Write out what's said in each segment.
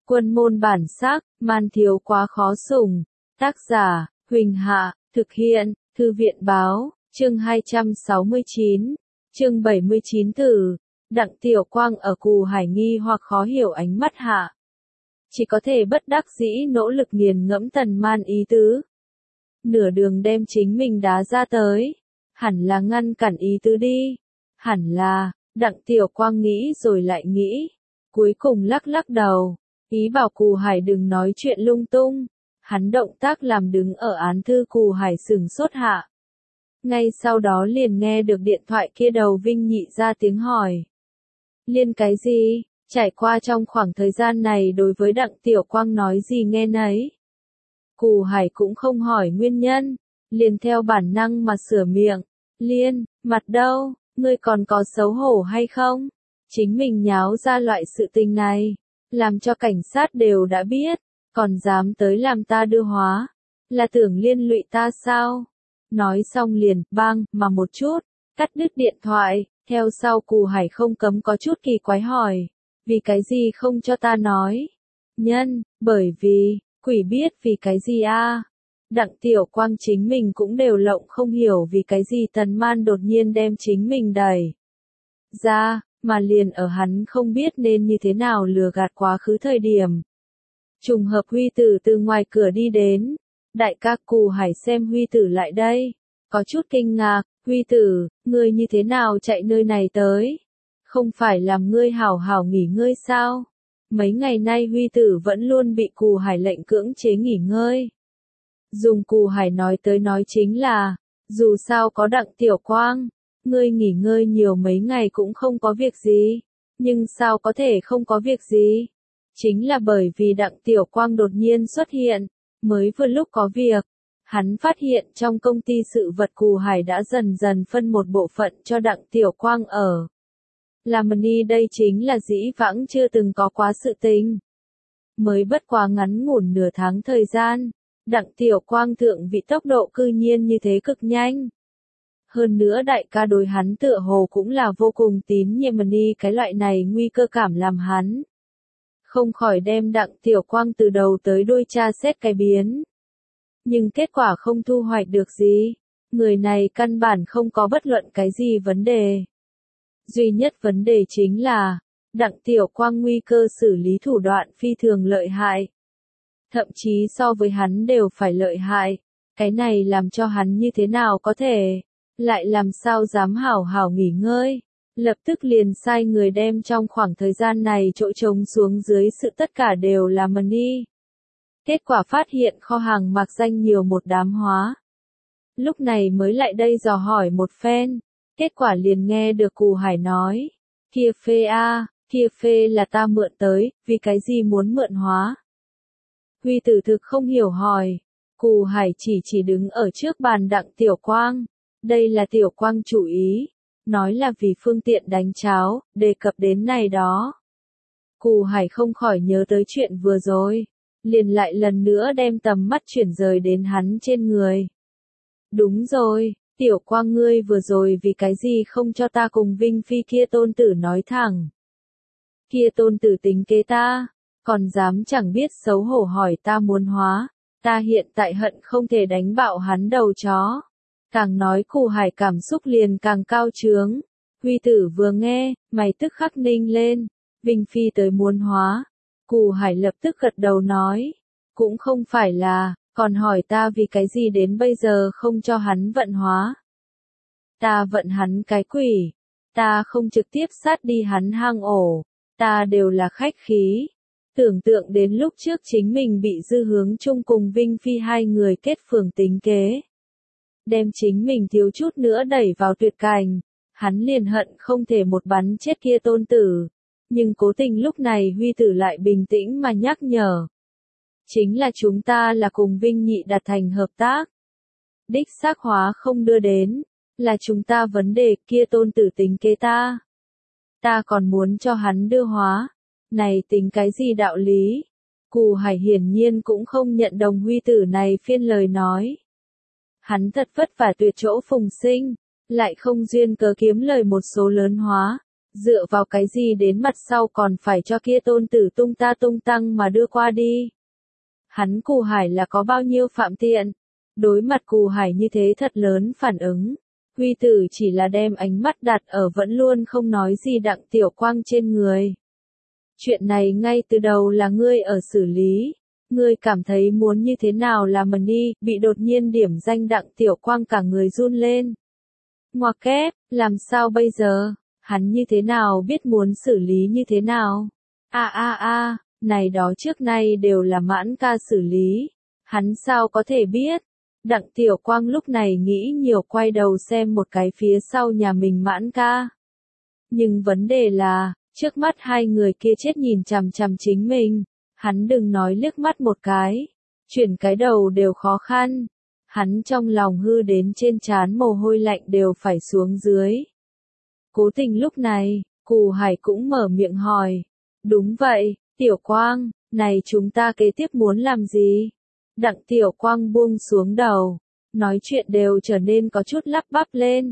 Quân môn bản sắc, man thiếu quá khó sủng. Tác giả, Huỳnh Hạ, thực hiện, Thư viện báo, chương 269, chương 79 tử. Đặng Tiểu Quang ở Cù Hải nghi hoặc khó hiểu ánh mắt hạ. Chỉ có thể bất đắc dĩ nỗ lực nghiền ngẫm Tần Man ý tứ. Nửa đường đem chính mình đá ra tới. Hẳn là ngăn cản ý tứ đi. Hẳn là, Đặng Tiểu Quang nghĩ rồi lại nghĩ. Cuối cùng lắc lắc đầu. Ý bảo Cù Hải đừng nói chuyện lung tung. Hắn động tác làm đứng ở án thư Cù Hải sửng sốt hạ. Ngay sau đó liền nghe được điện thoại kia đầu Vinh Nhị ra tiếng hỏi. Liên cái gì? Trải qua trong khoảng thời gian này đối với Đặng Tiểu Quang nói gì nghe nấy. Cù Hải cũng không hỏi nguyên nhân, liền theo bản năng mà sửa miệng. Liên, mặt đâu, ngươi còn có xấu hổ hay không? Chính mình nháo ra loại sự tình này, làm cho cảnh sát đều đã biết, còn dám tới làm ta đưa hóa, là tưởng liên lụy ta sao? Nói xong liền, bang, mà một chút, cắt đứt điện thoại, theo sau Cù Hải không cấm có chút kỳ quái hỏi, vì cái gì không cho ta nói? Nhân, bởi vì, quỷ biết vì cái gì a? Đặng Tiểu Quang chính mình cũng đều lộng không hiểu vì cái gì Tần Man đột nhiên đem chính mình đẩy ra, mà liền ở hắn không biết nên như thế nào lừa gạt quá khứ thời điểm. Trùng hợp Huy Tử từ ngoài cửa đi đến, đại ca Cù Hải xem Huy Tử lại đây, có chút kinh ngạc, Huy Tử, ngươi như thế nào chạy nơi này tới? Không phải làm ngươi hảo hảo nghỉ ngơi sao? Mấy ngày nay Huy Tử vẫn luôn bị Cù Hải lệnh cưỡng chế nghỉ ngơi. Dùng Cù Hải nói tới nói chính là, dù sao có Đặng Tiểu Quang, ngươi nghỉ ngơi nhiều mấy ngày cũng không có việc gì, nhưng sao có thể không có việc gì? Chính là bởi vì Đặng Tiểu Quang đột nhiên xuất hiện, mới vừa lúc có việc, hắn phát hiện trong công ty sự vật Cù Hải đã dần dần phân một bộ phận cho Đặng Tiểu Quang ở. Làm ni đây chính là dĩ vãng chưa từng có quá sự tình. Mới bất quá ngắn ngủn nửa tháng thời gian, Đặng Tiểu Quang thượng vị tốc độ cư nhiên như thế cực nhanh. Hơn nữa đại ca đối hắn tựa hồ cũng là vô cùng tín nhiệm ni cái loại này nguy cơ cảm làm hắn. Không khỏi đem Đặng Tiểu Quang từ đầu tới đuôi tra xét cái biến. Nhưng kết quả không thu hoạch được gì. Người này căn bản không có bất luận cái gì vấn đề. Duy nhất vấn đề chính là, Đặng Tiểu Quang nguy cơ xử lý thủ đoạn phi thường lợi hại. Thậm chí so với hắn đều phải lợi hại. Cái này làm cho hắn như thế nào có thể, lại làm sao dám hảo hảo nghỉ ngơi. Lập tức liền sai người đem trong khoảng thời gian này chỗ trống xuống dưới sự tất cả đều là money. Kết quả phát hiện kho hàng mạc danh nhiều một đám hóa. Lúc này mới lại đây dò hỏi một phen. Kết quả liền nghe được Cù Hải nói. Kia phê kia phê là ta mượn tới, vì cái gì muốn mượn hóa? Huy Tử thực không hiểu hỏi. Cù Hải chỉ đứng ở trước bàn Đặng Tiểu Quang. Đây là Tiểu Quang chủ ý. Nói là vì phương tiện đánh cháo, đề cập đến này đó. Cù Hải không khỏi nhớ tới chuyện vừa rồi. Liền lại lần nữa đem tầm mắt chuyển rời đến hắn trên người. Đúng rồi, Tiểu Quang ngươi vừa rồi vì cái gì không cho ta cùng Vinh Phi kia tôn tử nói thẳng. Kia tôn tử tính kế ta, còn dám chẳng biết xấu hổ hỏi ta muốn hóa, ta hiện tại hận không thể đánh bạo hắn đầu chó. Càng nói Cù Hải cảm xúc liền càng cao trướng. Huy Tử vừa nghe, mày tức khắc ninh lên, Vinh Phi tới muốn hóa. Cù Hải lập tức gật đầu nói, cũng không phải là, còn hỏi ta vì cái gì đến bây giờ không cho hắn vận hóa. Ta vận hắn cái quỷ, ta không trực tiếp sát đi hắn hang ổ, ta đều là khách khí. Tưởng tượng đến lúc trước chính mình bị Dư Hướng Trung cùng Vinh Phi hai người kết phường tính kế. Đem chính mình thiếu chút nữa đẩy vào tuyệt cảnh, hắn liền hận không thể một bắn chết kia tôn tử. Nhưng cố tình lúc này Huy Tử lại bình tĩnh mà nhắc nhở. Chính là chúng ta là cùng Vinh Nhị đạt thành hợp tác. Đích xác hóa không đưa đến, là chúng ta vấn đề kia tôn tử tính kế ta. Ta còn muốn cho hắn đưa hóa. Này tính cái gì đạo lý? Cù Hải hiển nhiên cũng không nhận đồng Huy Tử này phiên lời nói. Hắn thật vất vả tuyệt chỗ phùng sinh, lại không duyên cớ kiếm lời một số lớn hóa. Dựa vào cái gì đến mặt sau còn phải cho kia tôn tử tung ta tung tăng mà đưa qua đi. Hắn Cù Hải là có bao nhiêu phạm tiện. Đối mặt Cù Hải như thế thật lớn phản ứng. Huy tử chỉ là đem ánh mắt đặt ở vẫn luôn không nói gì Đặng Tiểu Quang trên người. Chuyện này ngay từ đầu là ngươi ở xử lý. Ngươi cảm thấy muốn như thế nào là mần đi, bị đột nhiên điểm danh Đặng Tiểu Quang cả người run lên. Ngoặc kép, làm sao bây giờ? Hắn như thế nào biết muốn xử lý như thế nào? Này đó trước nay đều là Mãn ca xử lý. Hắn sao có thể biết? Đặng Tiểu Quang lúc này nghĩ nhiều quay đầu xem một cái phía sau nhà mình Mãn ca. Nhưng vấn đề là, trước mắt hai người kia chết nhìn chằm chằm chính mình. Hắn đừng nói liếc mắt một cái. Chuyển cái đầu đều khó khăn. Hắn trong lòng hư đến trên trán mồ hôi lạnh đều phải xuống dưới. Cố Tình lúc này, Cù Hải cũng mở miệng hỏi. Đúng vậy, Tiểu Quang, này chúng ta kế tiếp muốn làm gì? Đặng Tiểu Quang buông xuống đầu, nói chuyện đều trở nên có chút lắp bắp lên.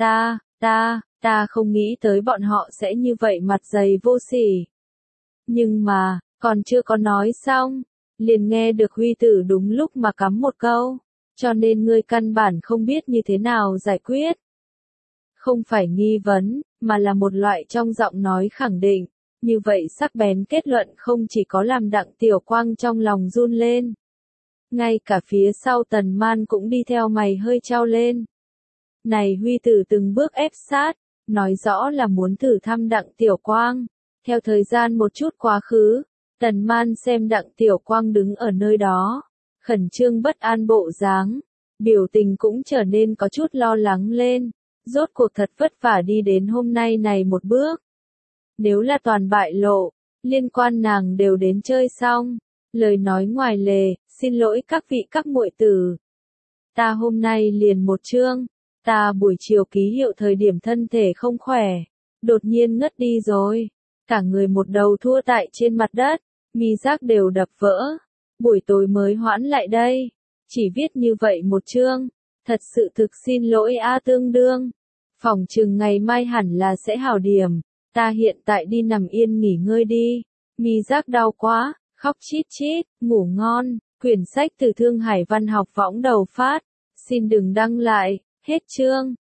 Ta không nghĩ tới bọn họ sẽ như vậy mặt dày vô sỉ. Nhưng mà, còn chưa có nói xong, liền nghe được Huy tử đúng lúc mà cắm một câu. Cho nên ngươi căn bản không biết như thế nào giải quyết. Không phải nghi vấn, mà là một loại trong giọng nói khẳng định. Như vậy sắc bén kết luận không chỉ có làm Đặng Tiểu Quang trong lòng run lên. Ngay cả phía sau Tần Man cũng đi theo mày hơi trao lên. Này Huy tử từng bước ép sát, nói rõ là muốn thử thăm Đặng Tiểu Quang. Theo thời gian một chút quá khứ, Tần Man xem Đặng Tiểu Quang đứng ở nơi đó, khẩn trương bất an bộ dáng, biểu tình cũng trở nên có chút lo lắng lên. Rốt cuộc thật vất vả đi đến hôm nay này một bước. Nếu là toàn bại lộ, liên quan nàng đều đến chơi xong. Lời nói ngoài lề, xin lỗi các vị các muội tử. Ta hôm nay liền một chương, ta buổi chiều ký hiệu thời điểm thân thể không khỏe, đột nhiên ngất đi rồi. Cả người một đầu thua tại trên mặt đất, mi giác đều đập vỡ. Buổi tối mới hoãn lại đây, chỉ viết như vậy một chương. Thật sự thực xin lỗi tương đương. Phỏng chừng ngày mai hẳn là sẽ hảo điểm. Ta hiện tại đi nằm yên nghỉ ngơi đi. Mi giác đau quá, khóc chít chít, ngủ ngon. Quyển sách từ Thương Hải Văn học võng đầu phát. Xin đừng đăng lại, hết chương.